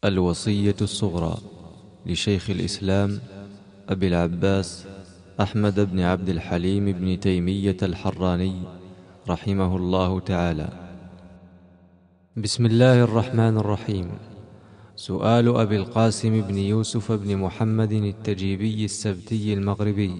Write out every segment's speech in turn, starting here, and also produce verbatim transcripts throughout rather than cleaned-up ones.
الوصية الصغرى لشيخ الإسلام أبي العباس أحمد بن عبد الحليم بن تيمية الحراني رحمه الله تعالى. بسم الله الرحمن الرحيم. سؤال أبي القاسم بن يوسف بن محمد التجيبي السبتي المغربي: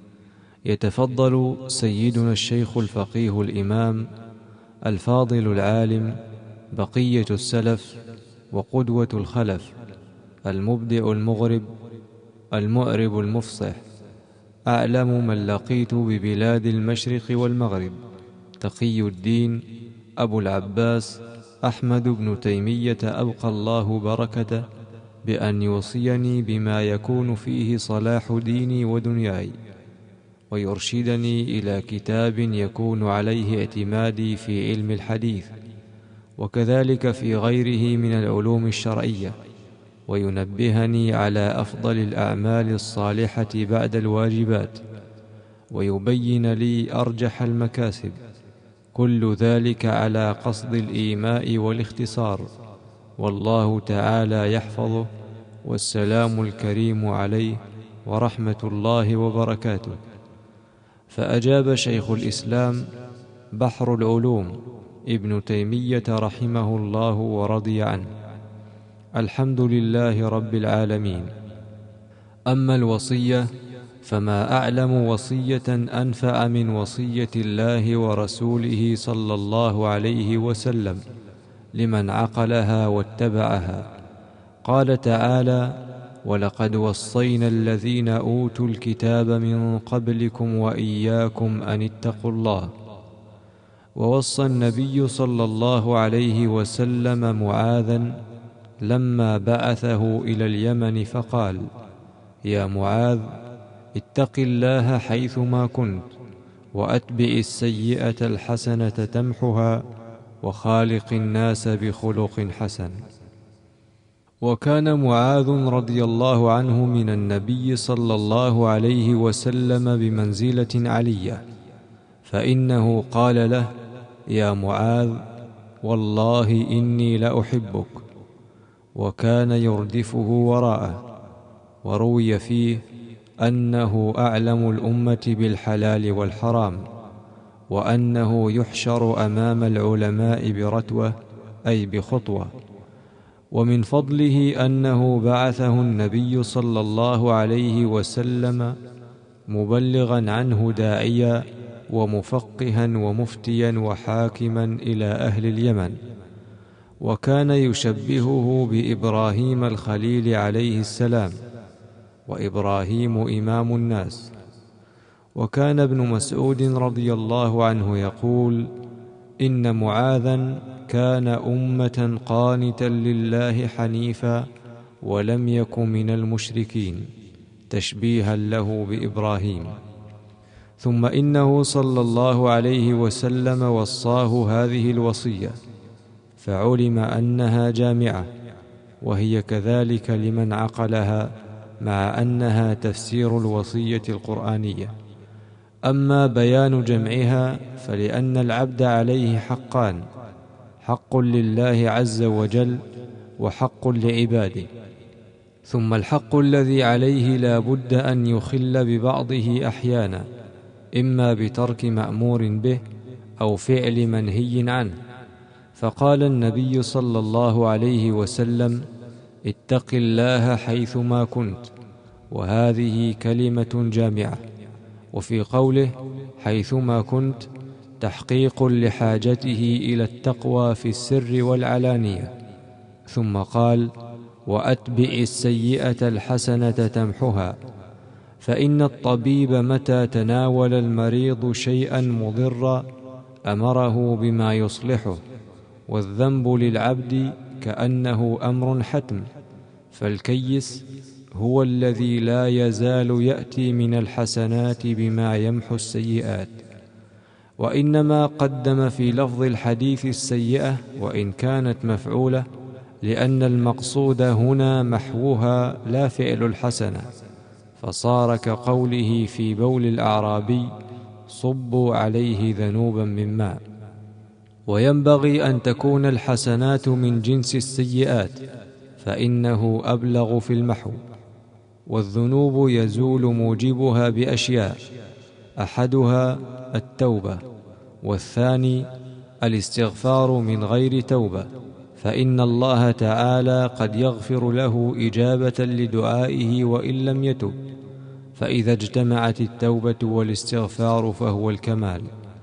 يتفضل سيدنا الشيخ الفقيه الإمام الفاضل العالم بقية السلف وقدوة الخلف المبدع المغرب المؤرب المفصح أعلم من لقيت ببلاد المشرق والمغرب تقي الدين أبو العباس أحمد بن تيمية أبقى الله بركته بأن يوصيني بما يكون فيه صلاح ديني ودنياي، ويرشدني إلى كتاب يكون عليه اعتمادي في علم الحديث وكذلك في غيره من العلوم الشرعية، وينبهني على أفضل الأعمال الصالحة بعد الواجبات، ويبين لي أرجح المكاسب، كل ذلك على قصد الإيماء والاختصار، والله تعالى يحفظه، والسلام الكريم عليه ورحمة الله وبركاته. فأجاب شيخ الإسلام بحر العلوم ابن تيمية رحمه الله ورضي عنه: الحمد لله رب العالمين. أما الوصية فما أعلم وصية أنفع من وصية الله ورسوله صلى الله عليه وسلم لمن عقلها واتبعها. قال تعالى: ولقد وصينا الذين أوتوا الكتاب من قبلكم وإياكم أن اتقوا الله. ووصى النبي صلى الله عليه وسلم معاذا لما بعثه إلى اليمن فقال: يا معاذ، اتق الله حيثما كنت، وأتبع السيئة الحسنة تمحها، وخالق الناس بخلق حسن. وكان معاذ رضي الله عنه من النبي صلى الله عليه وسلم بمنزلة علية، فإنه قال له: يا معاذ، والله إني لأحبك. وكان يردفه وراءه. وروي فيه أنه أعلم الأمة بالحلال والحرام، وأنه يحشر أمام العلماء برتوة أي بخطوة. ومن فضله أنه بعثه النبي صلى الله عليه وسلم مبلغا عنه داعيا ومفقها ومفتيا وحاكما إلى أهل اليمن. وكان يشبهه بإبراهيم الخليل عليه السلام، وإبراهيم إمام الناس. وكان ابن مسعود رضي الله عنه يقول: إن معاذا كان أمة قانتا لله حنيفا ولم يك من المشركين، تشبيها له بإبراهيم. ثم إنه صلى الله عليه وسلم وصاه هذه الوصية، فعلم أنها جامعة، وهي كذلك لمن عقلها، مع أنها تفسير الوصية القرآنية. أما بيان جمعها فلأن العبد عليه حقان: حق لله عز وجل، وحق لعباده. ثم الحق الذي عليه لا بد أن يخل ببعضه أحيانا، إما بترك مأمور به أو فعل منهي عنه. فقال النبي صلى الله عليه وسلم: اتق الله حيثما كنت، وهذه كلمة جامعة. وفي قوله حيثما كنت تحقيق لحاجته إلى التقوى في السر والعلانية. ثم قال: وأتبع السيئة الحسنة تمحها. فإن الطبيب متى تناول المريض شيئا مضرا أمره بما يصلحه، والذنب للعبد كأنه أمر حتم. فالكيس هو الذي لا يزال يأتي من الحسنات بما يمحو السيئات. وإنما قدم في لفظ الحديث السيئة وإن كانت مفعولة، لأن المقصود هنا محوها لا فعل الحسنة، فصار كقوله في بول الأعرابي: صبوا عليه ذنوبا من ماء. وينبغي أن تكون الحسنات من جنس السيئات، فإنه أبلغ في المحو. والذنوب يزول موجبها بأشياء، أحدها التوبة، والثاني الاستغفار من غير توبة، فإن الله تعالى قد يغفر له إجابة لدعائه وإن لم يتب، فإذا اجتمعت التوبة والاستغفار فهو الكمال.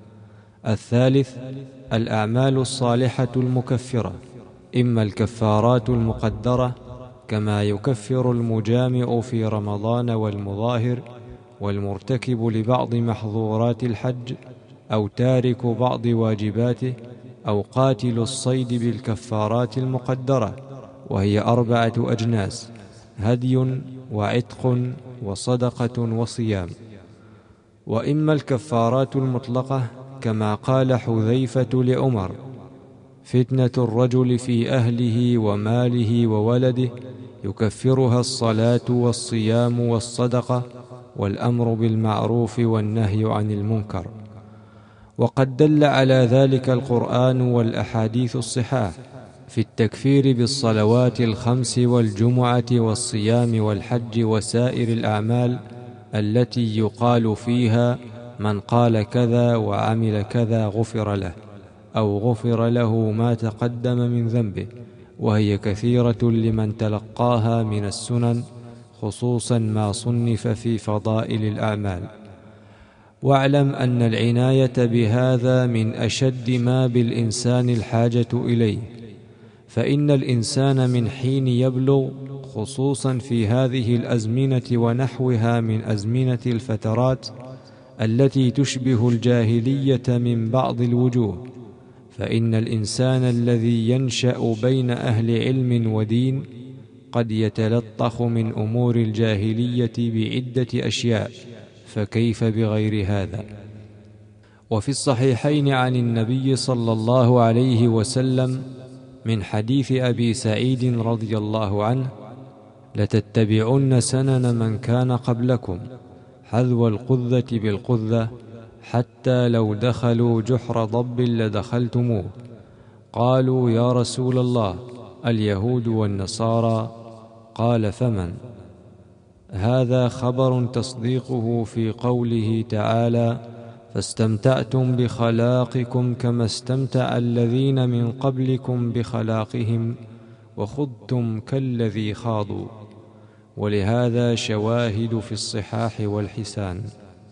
الثالث الأعمال الصالحة المكفرة، إما الكفارات المقدرة كما يكفر المجامع في رمضان والمظاهر والمرتكب لبعض محظورات الحج، أو تارك بعض واجباته، أو قاتل الصيد بالكفارات المقدرة، وهي أربعة أجناس: هدي وعتق وصدقة وصيام. وإما الكفارات المطلقة كما قال حذيفة لعمر: فتنة الرجل في أهله وماله وولده يكفرها الصلاة والصيام والصدقة والأمر بالمعروف والنهي عن المنكر. وقد دل على ذلك القرآن والأحاديث الصحاح في التكفير بالصلوات الخمس والجمعة والصيام والحج وسائر الأعمال التي يقال فيها من قال كذا وعمل كذا غفر له، أو غفر له ما تقدم من ذنبه، وهي كثيرة لمن تلقاها من السنن، خصوصا ما صنف في فضائل الأعمال. واعلم أن العناية بهذا من أشد ما بالإنسان الحاجة إليه، فإن الإنسان من حين يبلغ، خصوصا في هذه الأزمنة ونحوها من أزمنة الفترات التي تشبه الجاهلية من بعض الوجوه، فإن الإنسان الذي ينشأ بين أهل علم ودين قد يتلطخ من أمور الجاهلية بعدة أشياء، فكيف بغير هذا؟ وفي الصحيحين عن النبي صلى الله عليه وسلم من حديث أبي سعيد رضي الله عنه: لتتبعن سنن من كان قبلكم حذو القذة بالقذة، حتى لو دخلوا جحر ضب لدخلتموه. قالوا: يا رسول الله، اليهود والنصارى؟ قال: فمن؟ هذا خبر تصديقه في قوله تعالى: فاستمتعتم بخلاقكم كما استمتع الذين من قبلكم بخلاقهم وخضتم كالذي خاضوا. ولهذا شواهد في الصحاح والحسان.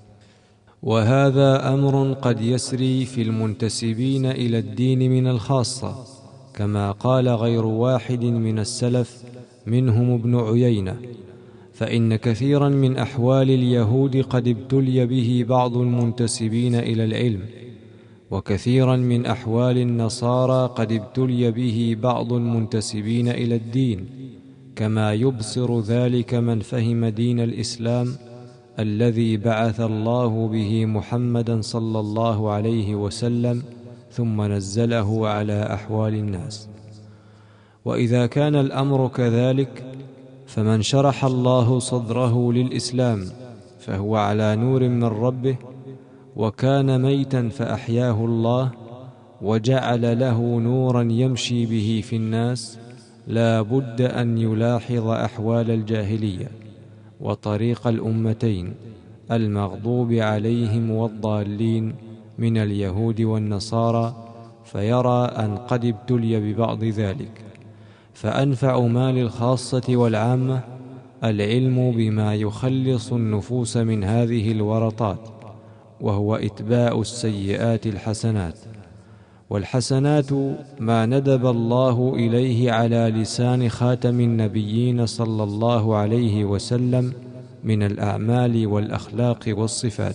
وهذا أمر قد يسري في المنتسبين إلى الدين من الخاصة، كما قال غير واحد من السلف منهم ابن عيينة: فإن كثيرا من أحوال اليهود قد ابتلي به بعض المنتسبين إلى العلم، وكثيرا من أحوال النصارى قد ابتلي به بعض المنتسبين إلى الدين، كما يبصر ذلك من فهم دين الإسلام الذي بعث الله به محمدا صلى الله عليه وسلم ثم نزله على أحوال الناس. وإذا كان الأمر كذلك، فمن شرح الله صدره للإسلام فهو على نور من ربه، وكان ميتا فأحياه الله وجعل له نورا يمشي به في الناس، لا بد أن يلاحظ أحوال الجاهلية وطريق الأمتين المغضوب عليهم والضالين من اليهود والنصارى، فيرى أن قد ابتلي ببعض ذلك. فأنفع ما للخاصة والعامة العلم بما يخلص النفوس من هذه الورطات، وهو إتباع السيئات الحسنات. والحسنات ما ندب الله إليه على لسان خاتم النبيين صلى الله عليه وسلم من الأعمال والأخلاق والصفات.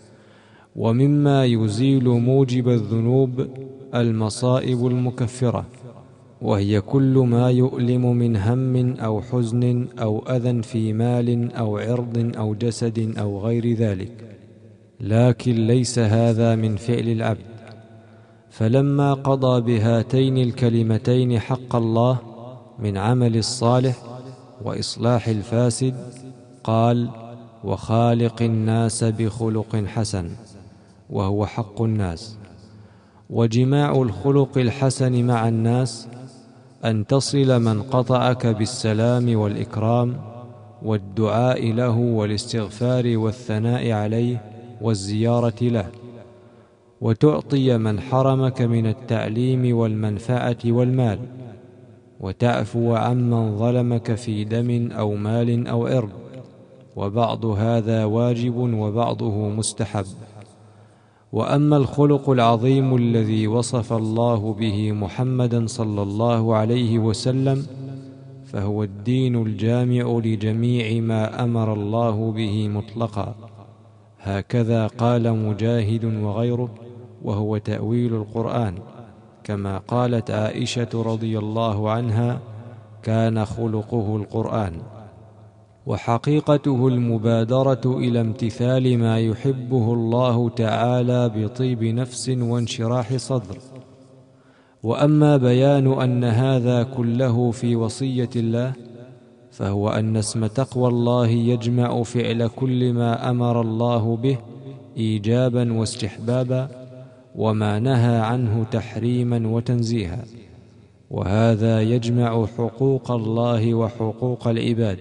ومما يزيل موجب الذنوب المصائب المكفرة، وهي كل ما يؤلم من هم أو حزن أو أذى في مال أو عرض أو جسد أو غير ذلك، لكن ليس هذا من فعل العبد. فلما قضى بهاتين الكلمتين حق الله من عمل الصالح وإصلاح الفاسد، قال: وخالق الناس بخلق حسن، وهو حق الناس. وجماع الخلق الحسن مع الناس أن تصل من قطعك بالسلام والإكرام والدعاء له والاستغفار والثناء عليه والزيارة له، وتعطي من حرمك من التعليم والمنفعة والمال، وتعفو عمن ظلمك في دم أو مال أو عرض، وبعض هذا واجب وبعضه مستحب. وأما الخلق العظيم الذي وصف الله به محمدا صلى الله عليه وسلم فهو الدين الجامع لجميع ما أمر الله به مطلقا، هكذا قال مجاهد وغيره، وهو تأويل القرآن، كما قالت عائشة رضي الله عنها: كان خلقه القرآن. وحقيقته المبادرة إلى امتثال ما يحبه الله تعالى بطيب نفس وانشراح صدر. وأما بيان أن هذا كله في وصية الله فهو أن اسم تقوى الله يجمع فعل كل ما أمر الله به إيجابا واستحبابا، وما نهى عنه تحريما وتنزيها، وهذا يجمع حقوق الله وحقوق العباد.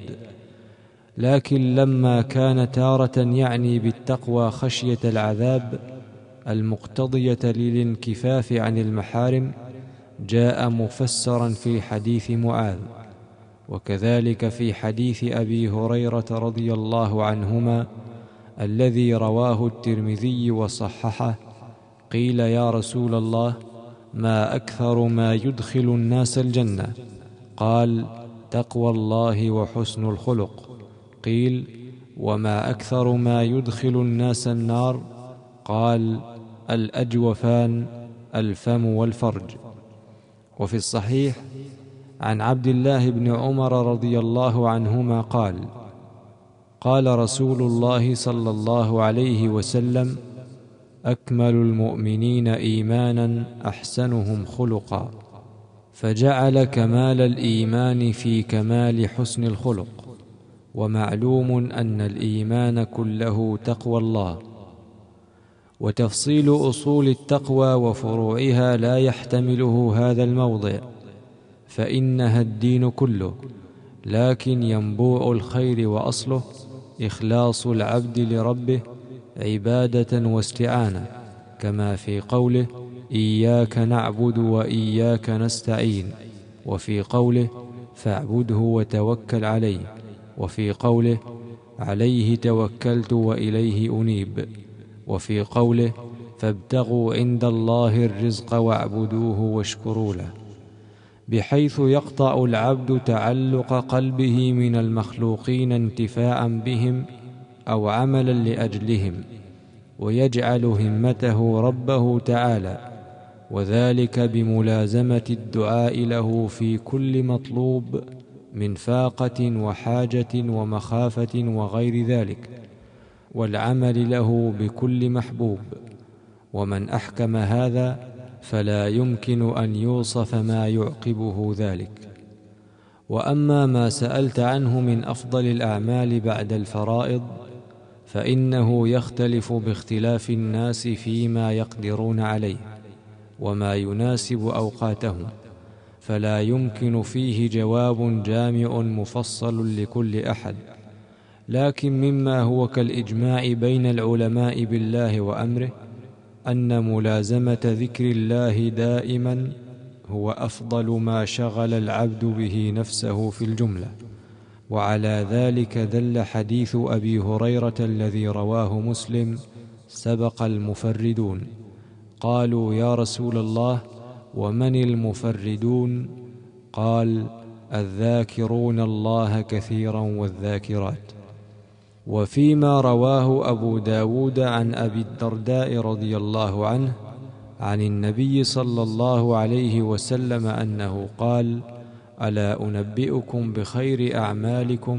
لكن لما كان تارة يعني بالتقوى خشية العذاب المقتضية للانكفاف عن المحارم جاء مفسرا في حديث معاذ، وكذلك في حديث أبي هريرة رضي الله عنهما الذي رواه الترمذي وصححه: قيل يا رسول الله ما أكثر ما يدخل الناس الجنة؟ قال: تقوى الله وحسن الخلق. قيل: وما أكثر ما يدخل الناس النار؟ قال: الأجوفان، الفم والفرج. وفي الصحيح عن عبد الله بن عمر رضي الله عنهما قال: قال رسول الله صلى الله عليه وسلم: أكمل المؤمنين إيمانا أحسنهم خلقا، فجعل كمال الإيمان في كمال حسن الخلق. ومعلوم أن الإيمان كله تقوى الله. وتفصيل أصول التقوى وفروعها لا يحتمله هذا الموضع، فإنها الدين كله، لكن ينبوع الخير وأصله إخلاص العبد لربه عبادة واستعانة، كما في قوله: إياك نعبد وإياك نستعين، وفي قوله: فاعبده وتوكل عليه، وفي قوله: عليه توكلت وإليه أنيب، وفي قوله: فابتغوا عند الله الرزق واعبدوه واشكروا له، بحيث يقطع العبد تعلق قلبه من المخلوقين انتفاعا بهم أو عملا لأجلهم، ويجعل همته ربه تعالى، وذلك بملازمة الدعاء له في كل مطلوب من فاقة وحاجة ومخافة وغير ذلك، والعمل له بكل محبوب. ومن أحكم هذا فلا يمكن أن يوصف ما يعقبه ذلك. وأما ما سألت عنه من أفضل الأعمال بعد الفرائض فإنه يختلف باختلاف الناس فيما يقدرون عليه وما يناسب أوقاتهم، فلا يمكن فيه جواب جامع مفصل لكل أحد. لكن مما هو كالإجماع بين العلماء بالله وأمره أن ملازمة ذكر الله دائما هو أفضل ما شغل العبد به نفسه في الجملة. وعلى ذلك دل حديث أبي هريرة الذي رواه مسلم: سبق المفردون. قالوا: يا رسول الله ومن المفردون؟ قال: الذاكرون الله كثيرا والذاكرات. وفيما رواه أبو داود عن أبي الدرداء رضي الله عنه عن النبي صلى الله عليه وسلم أنه قال: ألا أنبئكم بخير أعمالكم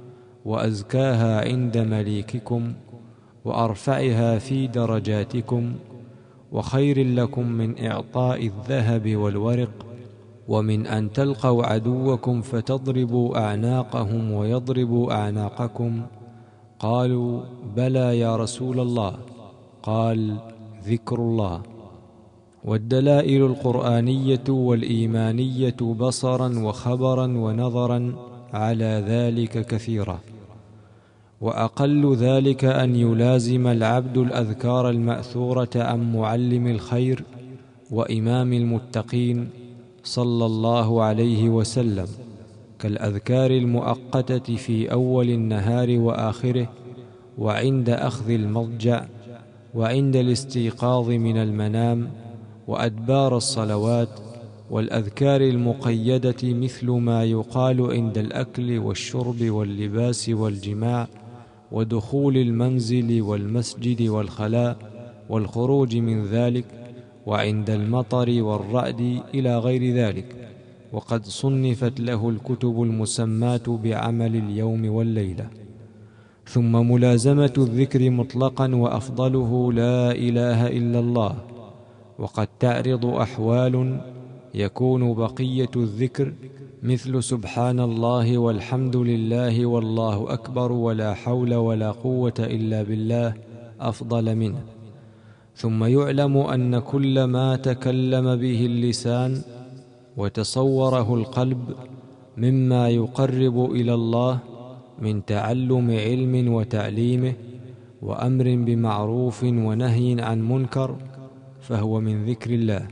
وأزكاها عند مليككم وأرفعها في درجاتكم وخير لكم من إعطاء الذهب والورق ومن أن تلقوا عدوكم فتضربوا أعناقهم ويضربوا أعناقكم؟ قالوا: بلى يا رسول الله. قال: ذكر الله. والدلائل القرآنية والإيمانية بصرا وخبرا ونظرا على ذلك كثيرة. وأقل ذلك أن يلازم العبد الأذكار المأثورة عن معلم الخير وإمام المتقين صلى الله عليه وسلم، كالأذكار المؤقتة في أول النهار وآخره، وعند أخذ المضجع، وعند الاستيقاظ من المنام، وأدبار الصلوات، والأذكار المقيدة مثل ما يقال عند الأكل والشرب واللباس والجماع ودخول المنزل والمسجد والخلاء والخروج من ذلك، وعند المطر والرعد إلى غير ذلك. وقد صنفت له الكتب المسماة بعمل اليوم والليلة. ثم ملازمة الذكر مطلقا، وأفضله لا إله إلا الله. وقد تعرض أحوال يكون بقية الذكر مثل سبحان الله والحمد لله والله أكبر ولا حول ولا قوة إلا بالله أفضل منه. ثم يعلم أن كل ما تكلم به اللسان وتصوره القلب مما يقرب إلى الله من تعلم علم وتعليمه وأمر بمعروف ونهي عن منكر فهو من ذكر الله.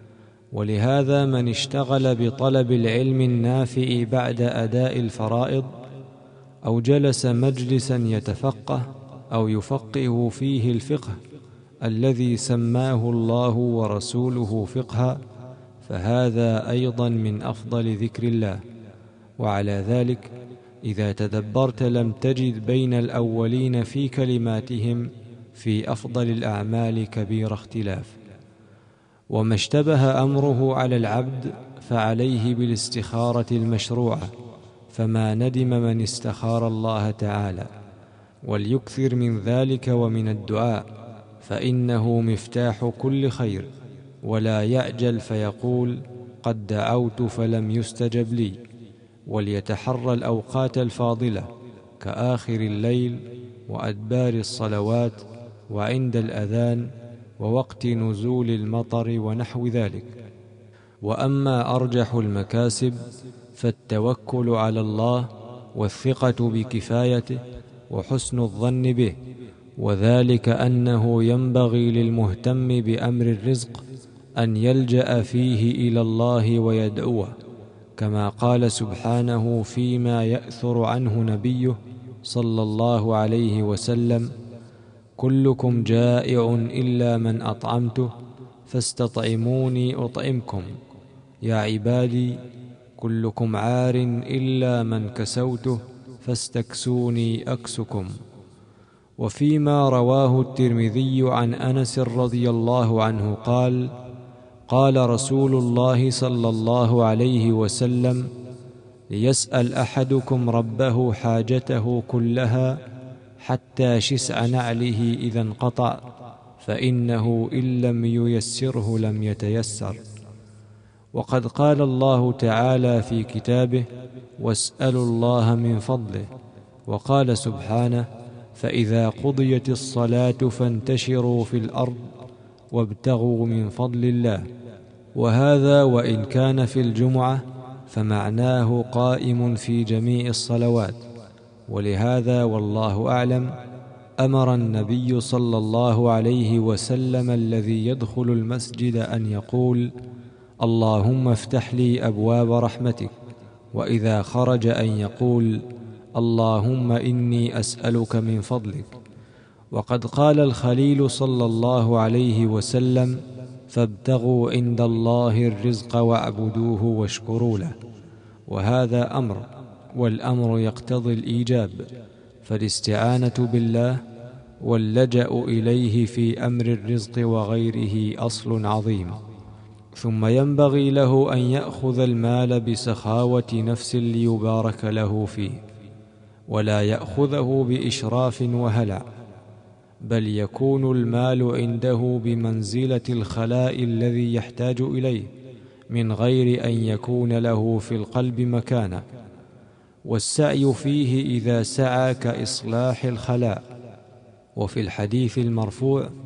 ولهذا من اشتغل بطلب العلم النافع بعد أداء الفرائض، أو جلس مجلسا يتفقه أو يفقه فيه الفقه الذي سماه الله ورسوله فقها، فهذا أيضا من أفضل ذكر الله. وعلى ذلك إذا تدبرت لم تجد بين الأولين في كلماتهم في أفضل الأعمال كبير اختلاف. وما اشتبه أمره على العبد فعليه بالاستخارة المشروعة، فما ندم من استخار الله تعالى. وليكثر من ذلك ومن الدعاء، فإنه مفتاح كل خير. ولا يعجل فيقول قد دعوت فلم يستجب لي. وليتحرى الأوقات الفاضلة كآخر الليل وأدبار الصلوات وعند الأذان ووقت نزول المطر ونحو ذلك. وأما أرجح المكاسب فالتوكل على الله والثقة بكفايته وحسن الظن به، وذلك أنه ينبغي للمهتم بأمر الرزق أن يلجأ فيه إلى الله ويدعوه، كما قال سبحانه فيما يأثر عنه نبيه صلى الله عليه وسلم: كلكم جائع إلا من أطعمته فاستطعموني أطعمكم، يا عبادي كلكم عار إلا من كسوته فاستكسوني أكسكم. وفيما رواه الترمذي عن أنس رضي الله عنه قال: قال رسول الله صلى الله عليه وسلم: ليسأل أحدكم ربه حاجته كلها حتى شسع نعله إذا انقطع، فإنه إن لم ييسره لم يتيسر. وقد قال الله تعالى في كتابه: واسألوا الله من فضله. وقال سبحانه: فإذا قضيت الصلاة فانتشروا في الأرض وابتغوا من فضل الله. وهذا وإن كان في الجمعة فمعناه قائم في جميع الصلوات. ولهذا والله أعلم أمر النبي صلى الله عليه وسلم الذي يدخل المسجد أن يقول: اللهم افتح لي أبواب رحمتك. وإذا خرج أن يقول: اللهم إني أسألك من فضلك. وقد قال الخليل صلى الله عليه وسلم: فابتغوا عند الله الرزق واعبدوه واشكروا له. وهذا أمر، والأمر يقتضي الإيجاب، فالاستعانة بالله واللجأ إليه في أمر الرزق وغيره أصل عظيم. ثم ينبغي له أن يأخذ المال بسخاوة نفس ليبارك له فيه، ولا يأخذه بإشراف وهلع، بل يكون المال عنده بمنزلة الخلاء الذي يحتاج إليه من غير أن يكون له في القلب مكانة. والسعي فيه إذا سعى كإصلاح الخلاء. وفي الحديث المرفوع: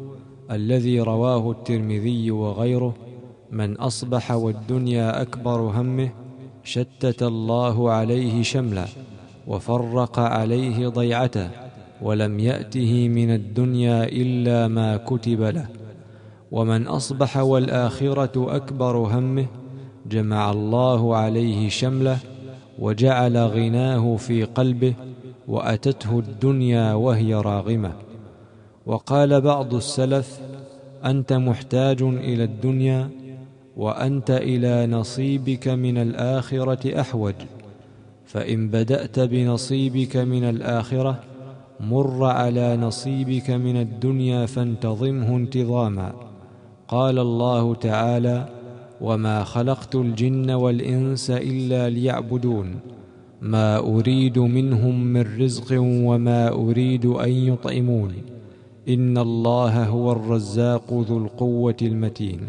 الذي رواه الترمذي وغيره: من أصبح والدنيا أكبر همه شتت الله عليه شمله وفرق عليه ضيعته، ولم يأته من الدنيا إلا ما كتب له. ومن أصبح والآخرة أكبر همه جمع الله عليه شمله وجعل غناه في قلبه وأتته الدنيا وهي راغمة. وقال بعض السلف: أنت محتاج إلى الدنيا وأنت إلى نصيبك من الآخرة أحوج، فإن بدأت بنصيبك من الآخرة مر على نصيبك من الدنيا فانتظمه انتظاما. قال الله تعالى: وما خلقت الجن والإنس إلا ليعبدون ما أريد منهم من رزق وما أريد أن يطعمون إن الله هو الرزاق ذو القوة المتين.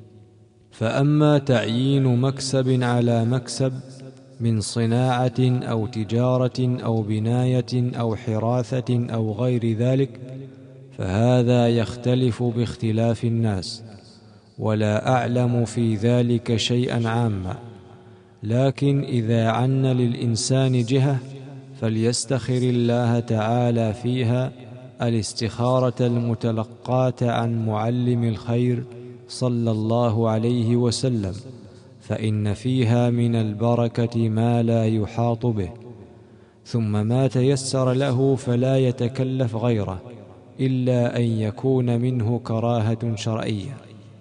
فأما تعيين مكسب على مكسب من صناعة أو تجارة أو بناية أو حراثة أو غير ذلك فهذا يختلف باختلاف الناس، ولا أعلم في ذلك شيئا عاما. لكن إذا عن للإنسان جهة فليستخر الله تعالى فيها الاستخارة المتلقاة عن معلم الخير صلى الله عليه وسلم، فإن فيها من البركة ما لا يحاط به. ثم ما تيسر له فلا يتكلف غيره إلا أن يكون منه كراهة شرعية.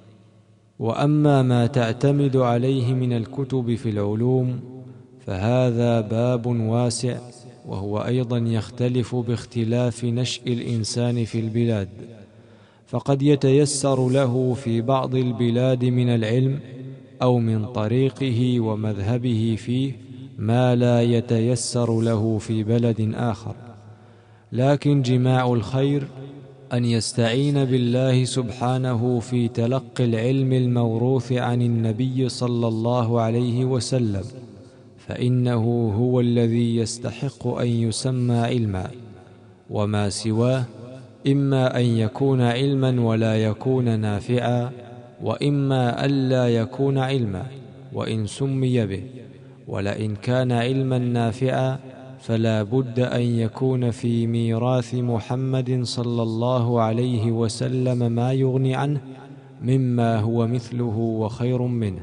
وأما ما تعتمد عليه من الكتب في العلوم فهذا باب واسع، وهو أيضا يختلف باختلاف نشء الإنسان في البلاد، فقد يتيسر له في بعض البلاد من العلم أو من طريقه ومذهبه فيه ما لا يتيسر له في بلد آخر. لكن جماع الخير أن يستعين بالله سبحانه في تلقي العلم الموروث عن النبي صلى الله عليه وسلم، فإنه هو الذي يستحق أن يسمى علما، وما سواه إما أن يكون علما ولا يكون نافعا، وإما ألا يكون علما وإن سمي به. ولئن كان علما نافعا فلا بد أن يكون في ميراث محمد صلى الله عليه وسلم ما يغني عنه مما هو مثله وخير منه.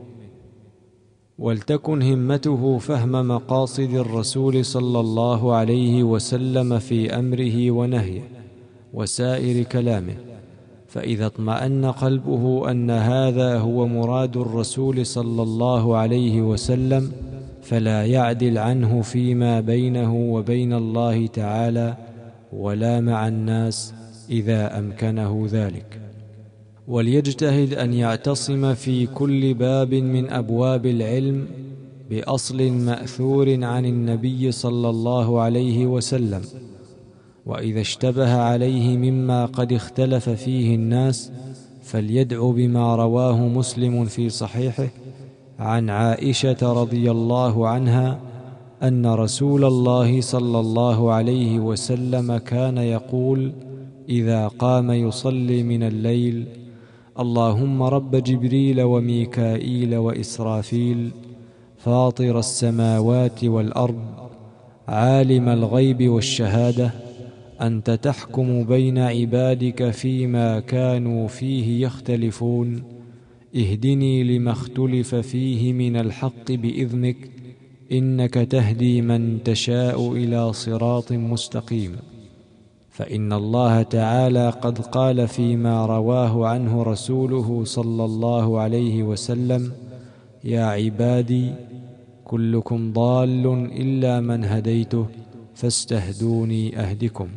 ولتكن همته فهم مقاصد الرسول صلى الله عليه وسلم في أمره ونهيه وسائر كلامه، فإذا اطمأن قلبه أن هذا هو مراد الرسول صلى الله عليه وسلم فلا يعدل عنه فيما بينه وبين الله تعالى ولا مع الناس إذا أمكنه ذلك. وليجتهد أن يعتصم في كل باب من أبواب العلم بأصل مأثور عن النبي صلى الله عليه وسلم، وإذا اشتبه عليه مما قد اختلف فيه الناس فليدع بما رواه مسلم في صحيحه عن عائشة رضي الله عنها أن رسول الله صلى الله عليه وسلم كان يقول إذا قام يصلي من الليل: اللهم رب جبريل وميكائيل وإسرافيل فاطر السماوات والأرض عالم الغيب والشهادة أنت تحكم بين عبادك فيما كانوا فيه يختلفون اهدني لما اختلف فيه من الحق بإذنك إنك تهدي من تشاء إلى صراط مستقيم. فإن الله تعالى قد قال فيما رواه عنه رسوله صلى الله عليه وسلم: يا عبادي كلكم ضال إلا من هديته فاستهدوني أهدكم.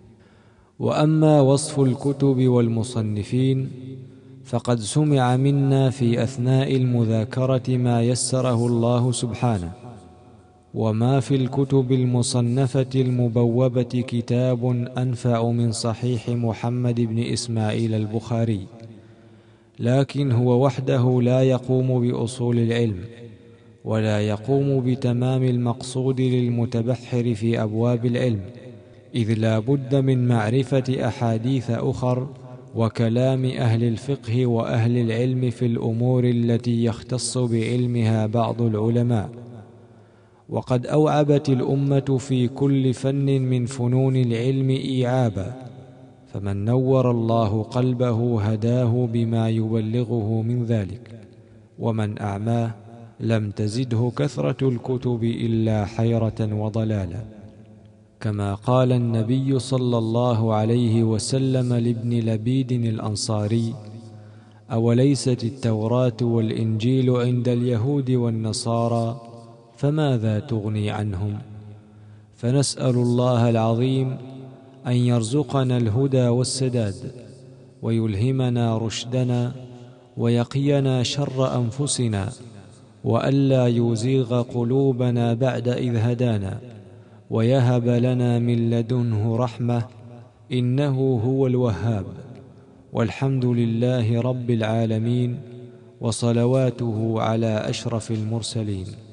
وأما وصف الكتب والمصنفين فقد سمع منا في أثناء المذاكرة ما يسره الله سبحانه، وما في الكتب المصنفة المبوبة كتاب أنفع من صحيح محمد بن إسماعيل البخاري، لكن هو وحده لا يقوم بأصول العلم ولا يقوم بتمام المقصود للمتبحر في أبواب العلم، إذ لا بد من معرفة أحاديث أخر وكلام أهل الفقه وأهل العلم في الأمور التي يختص بعلمها بعض العلماء. وقد أوعبت الأمة في كل فن من فنون العلم إيعابا، فمن نور الله قلبه هداه بما يبلغه من ذلك، ومن أعماه لم تزده كثرة الكتب إلا حيرة وضلالا. كما قال النبي صلى الله عليه وسلم لابن لبيد الأنصاري: أوليست التوراة والإنجيل عند اليهود والنصارى فماذا تغني عنهم؟ فنسأل الله العظيم أن يرزقنا الهدى والسداد، ويلهمنا رشدنا، ويقينا شر أنفسنا، وألا يزيغ قلوبنا بعد إذ هدانا، ويهب لنا من لدنه رحمة إنه هو الوهاب. والحمد لله رب العالمين، وصلواته على أشرف المرسلين.